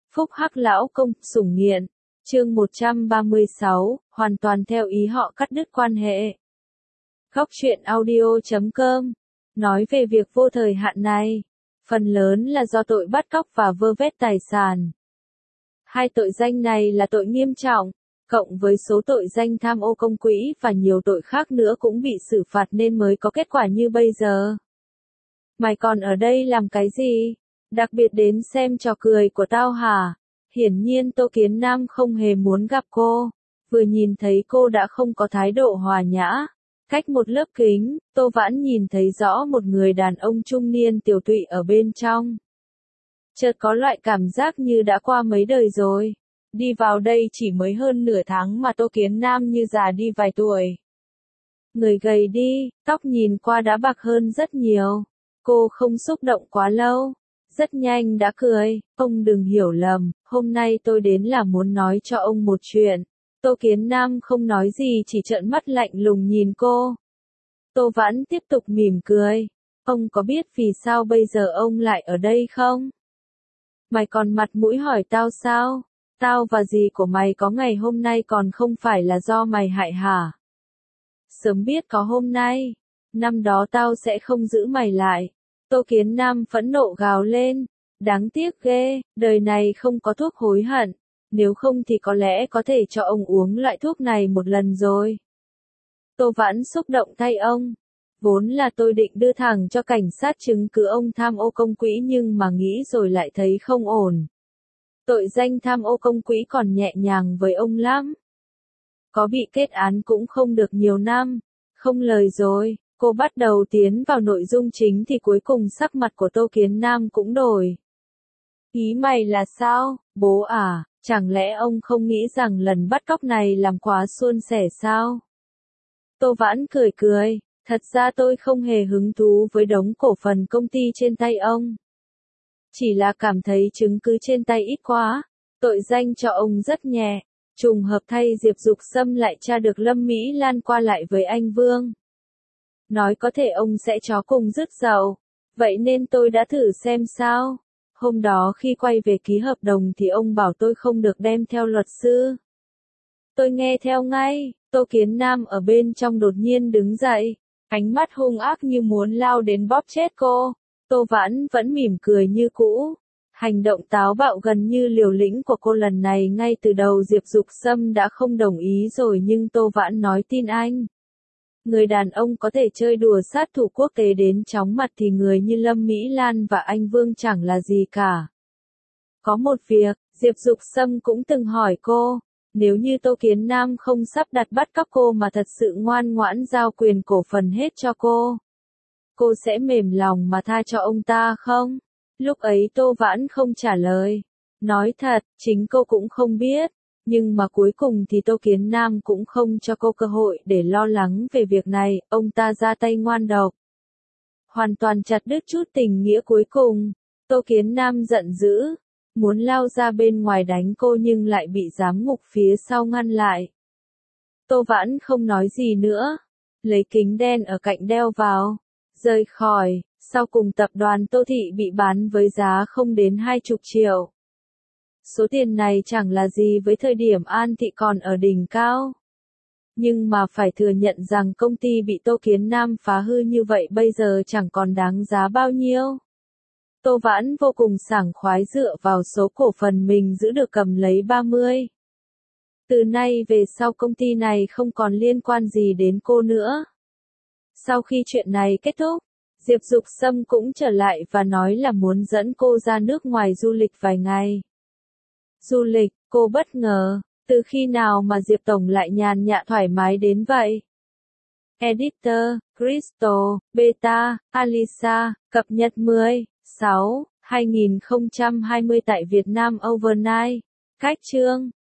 Phúc Hắc lão công, sủng nghiện. Chương 136, hoàn toàn theo ý họ cắt đứt quan hệ. Góc truyện audio.com nói về việc vô thời hạn này, phần lớn là do tội bắt cóc và vơ vét tài sản. Hai tội danh này là tội nghiêm trọng, cộng với số tội danh tham ô công quỹ và nhiều tội khác nữa cũng bị xử phạt nên mới có kết quả như bây giờ. Mày còn ở đây làm cái gì? Đặc biệt đến xem trò cười của tao hả? Hiển nhiên Tô Kiến Nam không hề muốn gặp cô. Vừa nhìn thấy cô đã không có thái độ hòa nhã. Cách một lớp kính, Tô Vãn nhìn thấy rõ một người đàn ông trung niên tiều tụy ở bên trong. Chợt có loại cảm giác như đã qua mấy đời rồi. Đi vào đây chỉ mới hơn nửa tháng mà Tô Kiến Nam như già đi vài tuổi. Người gầy đi, tóc nhìn qua đã bạc hơn rất nhiều. Cô không xúc động quá lâu. Rất nhanh đã cười, ông đừng hiểu lầm, hôm nay tôi đến là muốn nói cho ông một chuyện. Tô Kiến Nam không nói gì chỉ trợn mắt lạnh lùng nhìn cô. Tô Vãn tiếp tục mỉm cười. Ông có biết vì sao bây giờ ông lại ở đây không? Mày còn mặt mũi hỏi tao sao? Tao và dì của mày có ngày hôm nay còn không phải là do mày hại hả? Sớm biết có hôm nay, năm đó tao sẽ không giữ mày lại. Tô Kiến Nam phẫn nộ gào lên, đáng tiếc ghê, đời này không có thuốc hối hận, nếu không thì có lẽ có thể cho ông uống loại thuốc này một lần rồi. Tô Vãn xúc động thay ông, vốn là tôi định đưa thẳng cho cảnh sát chứng cứ ông tham ô công quỹ nhưng mà nghĩ rồi lại thấy không ổn. Tội danh tham ô công quỹ còn nhẹ nhàng với ông lắm. Có bị kết án cũng không được nhiều năm, không lời rồi. Cô bắt đầu tiến vào nội dung chính thì cuối cùng sắc mặt của Tô Kiến Nam cũng đổi. Ý mày là sao, bố à, chẳng lẽ ông không nghĩ rằng lần bắt cóc này làm quá suôn sẻ sao? Tô Vãn cười cười, thật ra tôi không hề hứng thú với đống cổ phần công ty trên tay ông. Chỉ là cảm thấy chứng cứ trên tay ít quá, tội danh cho ông rất nhẹ, trùng hợp thay Diệp Dục Sâm lại tra được Lâm Mỹ Lan qua lại với anh Vương. Nói có thể ông sẽ chó cùng rứt dậu. Vậy nên tôi đã thử xem sao. Hôm đó khi quay về ký hợp đồng thì ông bảo tôi không được đem theo luật sư. Tôi nghe theo ngay. Tô Kiến Nam ở bên trong đột nhiên đứng dậy. Ánh mắt hung ác như muốn lao đến bóp chết cô. Tô Vãn vẫn mỉm cười như cũ. Hành động táo bạo gần như liều lĩnh của cô lần này ngay từ đầu Diệp Dục Sâm đã không đồng ý rồi nhưng Tô Vãn nói tin anh. Người đàn ông có thể chơi đùa sát thủ quốc tế đến chóng mặt thì người như Lâm Mỹ Lan và anh Vương chẳng là gì cả. Có một việc, Diệp Dục Sâm cũng từng hỏi cô, nếu như Tô Kiến Nam không sắp đặt bắt cóc cô mà thật sự ngoan ngoãn giao quyền cổ phần hết cho cô sẽ mềm lòng mà tha cho ông ta không? Lúc ấy Tô Vãn không trả lời. Nói thật, chính cô cũng không biết. Nhưng mà cuối cùng thì Tô Kiến Nam cũng không cho cô cơ hội để lo lắng về việc này, ông ta ra tay ngoan độc. Hoàn toàn chặt đứt chút tình nghĩa cuối cùng. Tô Kiến Nam giận dữ, muốn lao ra bên ngoài đánh cô nhưng lại bị giám ngục phía sau ngăn lại. Tô Vãn không nói gì nữa, lấy kính đen ở cạnh đeo vào, rời khỏi, sau cùng tập đoàn Tô Thị bị bán với giá không đến 20 triệu. Số tiền này chẳng là gì với thời điểm An Thị còn ở đỉnh cao. Nhưng mà phải thừa nhận rằng công ty bị Tô Kiến Nam phá hư như vậy bây giờ chẳng còn đáng giá bao nhiêu. Tô Vãn vô cùng sảng khoái dựa vào số cổ phần mình giữ được cầm lấy 30. Từ nay về sau công ty này không còn liên quan gì đến cô nữa. Sau khi chuyện này kết thúc, Diệp Dục Sâm cũng trở lại và nói là muốn dẫn cô ra nước ngoài du lịch vài ngày. Du lịch, cô bất ngờ, từ khi nào mà Diệp Tổng lại nhàn nhã thoải mái đến vậy? Editor, Crystal, Beta, Alisa, cập nhật 10/6/2020 tại Việt Nam Overnight. Cách chương